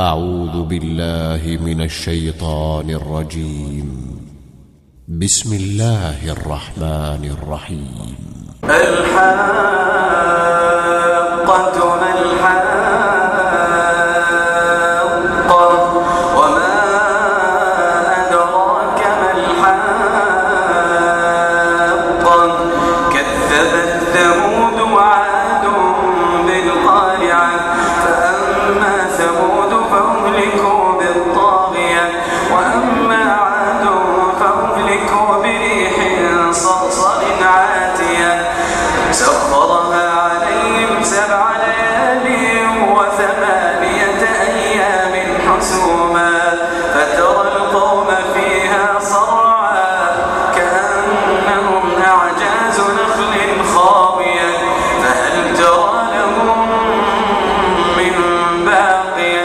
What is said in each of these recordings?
أعوذ بالله من الشيطان الرجيم. بسم الله الرحمن الرحيم. الحاقة ما الحاقة وما أدراك ما الحاقة كذبت ثمود وعاد بالقارعة فأما ثمود فأهلكوا بالطاغية وأما عاد فأهلكوا بريح صرصر عاتية سخرها عليهم 7 ليال و8 أيام حسوما فترى القوم فيها صرعا كأنهم أعجاز نخل خاوية فهل ترى لهم من باقية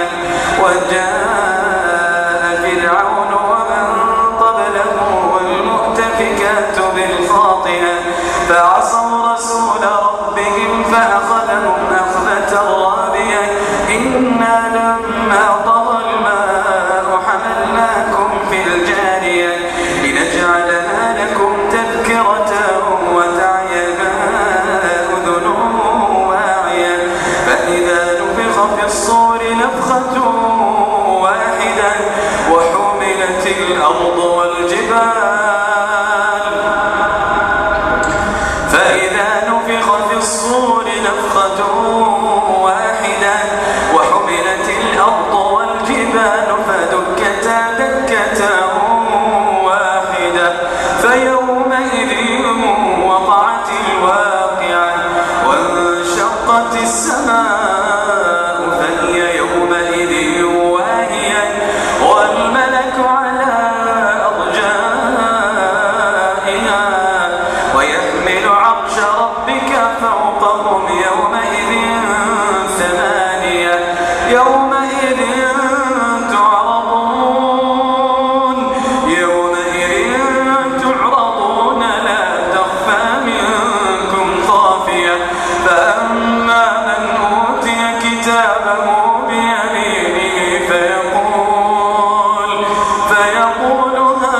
وجاء فرعون ومن قبله والمؤتفكات بالخاطئة فعصوا رسول ربهم فأخذهم أخذة رابية إنا لما طغى الماء حملناكم في الجارية لنجعلها لكم تذكرة وتعيها أذن واعية فإذا نفخ في الصور نفخة واحدة وحملت الأرض والجبال فإذا نفخ في الصور نفخة واحدة وحملت الأرض والجبال فدكتا دكة واحدة فيومئذ وقعت الواقعة وانشقت السماء فهي يومئذ واهية والملك على أرجائها ويحمل عرش ربك فوقهم يومئذ 8 يومئذ تعرضون لا تخفى منكم خافية فأما من أوتي كتابه بيمينه فيقول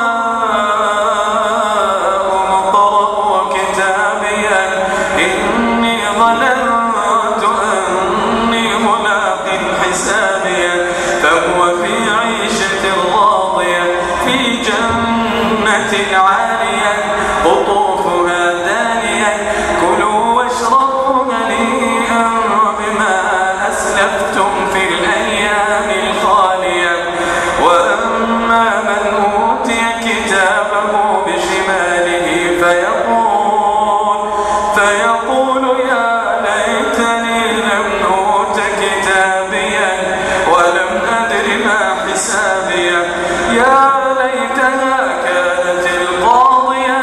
هاؤم اقرءوا كتابيه إني ظننت أني ملاق حسابيه فهو في عيشة راضية في جنة عالية قطوفها دانية كلوا واشربوا هنيئا بما أسلفتم في الأيام الخالية وأما من أوتي كتابه بشماله فيقول يا ليتني لم أوت كتابيا ولم أدر ما حسابيا يا ليتها كانت القاضية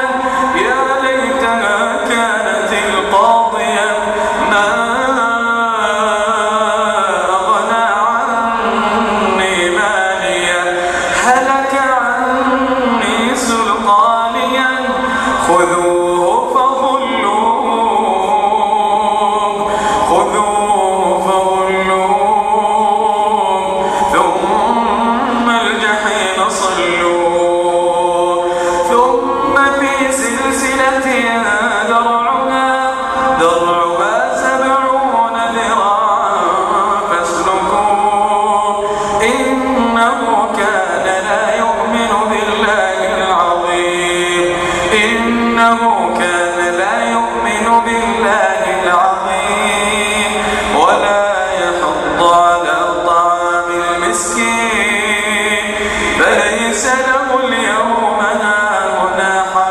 ما أغنى عني ماليا هلك عني سلطانيا خذوه فغلوه ثم الجحيم صلوه ثم في سلسلة ذرعها 70 ذراعا فاسلكوه إنه كان لا يؤمن بالله العظيم ولا يحض على طعام المسكين فليس له اليوم هاهنا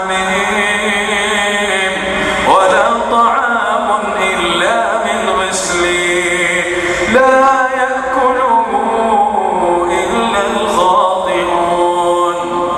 حميم ولا طعام إلا من غسلين لا يأكله إلا الخاطئون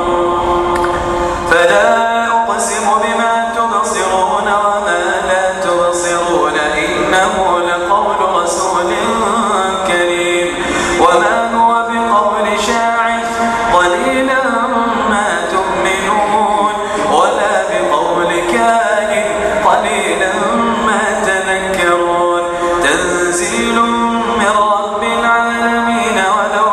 فلا أقسم بما تبصرون وما لا تبصرون إنه لقول رسول كريم وما هو بقول شاعر قليلا ما تؤمنون ولا بقول كاهن قليلا ما تذكرون تنزيل من رب العالمين ولو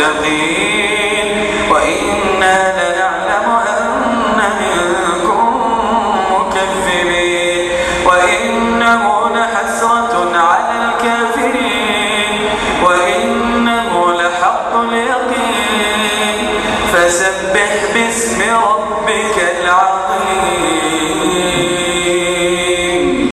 المتقين